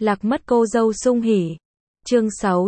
Lạc mất cô dâu sung hỉ. Chương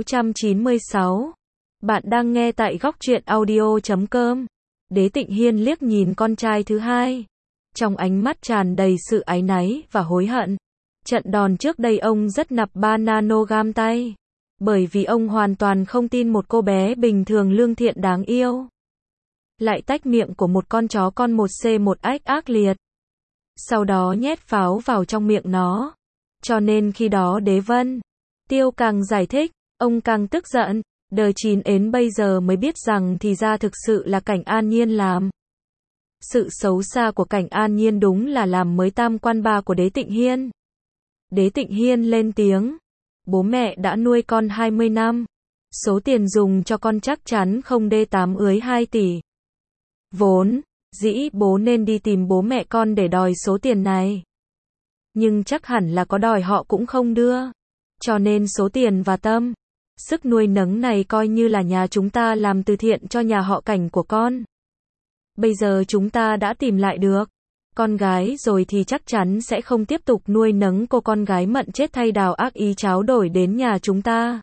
696. Bạn đang nghe tại góc truyện audio.com. Đế Tịnh Hiên liếc nhìn con trai thứ hai. Trong ánh mắt tràn đầy sự áy náy và hối hận. Trận đòn trước đây ông rất nạp 3 nanogram tay. Bởi vì ông hoàn toàn không tin một cô bé bình thường lương thiện đáng yêu lại tách miệng của một con chó con 1C1X ác liệt. Sau đó nhét pháo vào trong miệng nó. Cho nên khi đó Đế Vân Tiêu càng giải thích, ông càng tức giận. Đời chín ến bây giờ mới biết rằng thì ra thực sự là Cảnh An Nhiên làm. Sự xấu xa của Cảnh An Nhiên đúng là làm mới tam quan ba của Đế Tịnh Hiên. Đế Tịnh Hiên lên tiếng. Bố mẹ đã nuôi con 20 năm. Số tiền dùng cho con chắc chắn không đê 8 ưới 2 tỷ. Vốn dĩ bố nên đi tìm bố mẹ con để đòi số tiền này. Nhưng chắc hẳn là có đòi họ cũng không đưa. Cho nên số tiền và tâm sức nuôi nấng này coi như là nhà chúng ta làm từ thiện cho nhà họ Cảnh của con. Bây giờ chúng ta đã tìm lại được con gái rồi thì chắc chắn sẽ không tiếp tục nuôi nấng cô con gái mận chết thay đào ác ý cháo đổi đến nhà chúng ta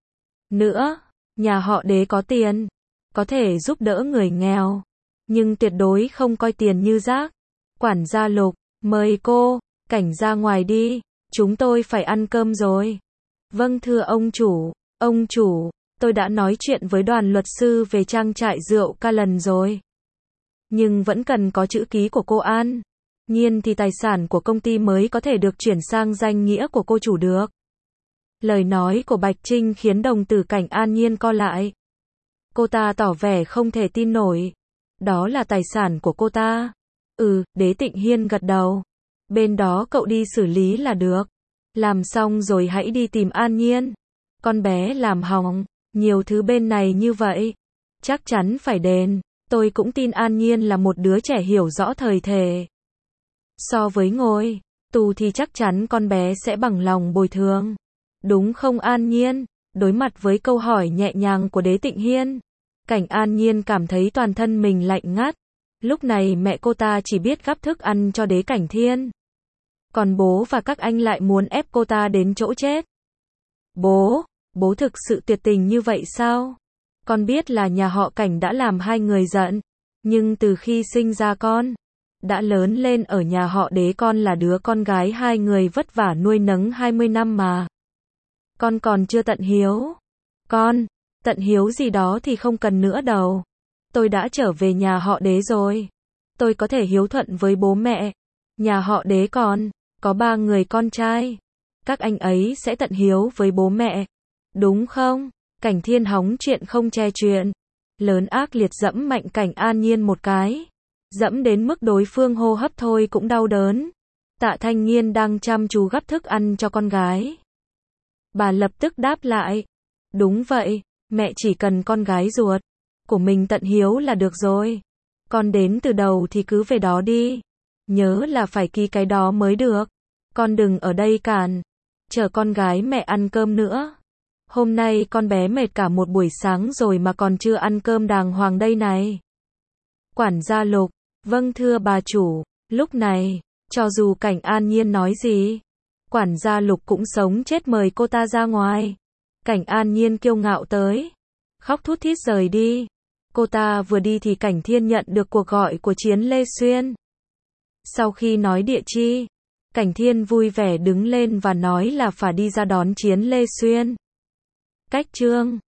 nữa. Nhà họ Đế có tiền, có thể giúp đỡ người nghèo, nhưng tuyệt đối không coi tiền như rác. Quản gia Lục, mời cô Cảnh ra ngoài đi, chúng tôi phải ăn cơm rồi. Vâng thưa ông chủ. Ông chủ, tôi đã nói chuyện với đoàn luật sư về trang trại rượu ca lần rồi. Nhưng vẫn cần có chữ ký của cô An Nhiên thì tài sản của công ty mới có thể được chuyển sang danh nghĩa của cô chủ được. Lời nói của Bạch Trinh khiến đồng tử Cảnh An Nhiên co lại. Cô ta tỏ vẻ không thể tin nổi. Đó là tài sản của cô ta. Đế Tịnh Hiên gật đầu. Bên đó cậu đi xử lý là được. Làm xong rồi hãy đi tìm An Nhiên. Con bé làm hỏng nhiều thứ bên này như vậy, chắc chắn phải đền. Tôi cũng tin An Nhiên là một đứa trẻ hiểu rõ thời thể. So với ngồi tù thì chắc chắn con bé sẽ bằng lòng bồi thường. Đúng không An Nhiên? Đối mặt với câu hỏi nhẹ nhàng của Đế Tịnh Hiên, Cảnh An Nhiên cảm thấy toàn thân mình lạnh ngắt. Lúc này mẹ cô ta chỉ biết gắp thức ăn cho Đế Cảnh Thiên. Còn bố và các anh lại muốn ép cô ta đến chỗ chết. Bố thực sự tuyệt tình như vậy sao? Con biết là nhà họ Cảnh đã làm hai người giận. Nhưng từ khi sinh ra con đã lớn lên ở nhà họ Đế, con là đứa con gái hai người vất vả nuôi nấng 20 năm mà. Con còn chưa tận hiếu. Con, tận hiếu gì đó thì không cần nữa đâu. Tôi đã trở về nhà họ Đế rồi. Tôi có thể hiếu thuận với bố mẹ. Nhà họ Đế còn có 3 người con trai. Các anh ấy sẽ tận hiếu với bố mẹ. Đúng không? Cảnh Thiên hóng chuyện không che chuyện. Lớn ác liệt dẫm mạnh Cảnh An Nhiên một cái. Dẫm đến mức đối phương hô hấp thôi cũng đau đớn. Tạ Thanh Nghiên đang chăm chú gắp thức ăn cho con gái. Bà lập tức đáp lại. Đúng vậy, mẹ chỉ cần con gái ruột của mình tận hiếu là được rồi. Con đến từ đầu thì cứ về đó đi. Nhớ là phải ký cái đó mới được. Con đừng ở đây cản chờ con gái mẹ ăn cơm nữa. Hôm nay con bé mệt cả một buổi sáng rồi mà còn chưa ăn cơm đàng hoàng đây này. Quản gia Lục, vâng thưa bà chủ. Lúc này, cho dù Cảnh An Nhiên nói gì, quản gia Lục cũng sống chết mời cô ta ra ngoài. Cảnh An Nhiên kiêu ngạo tới, khóc thút thít rời đi. Cô ta vừa đi thì Cảnh Thiên nhận được cuộc gọi của Chiến Lê Xuyên. Sau khi nói địa chi, Cảnh Thiên vui vẻ đứng lên và nói là phải đi ra đón Chiến Lê Xuyên. Cách chương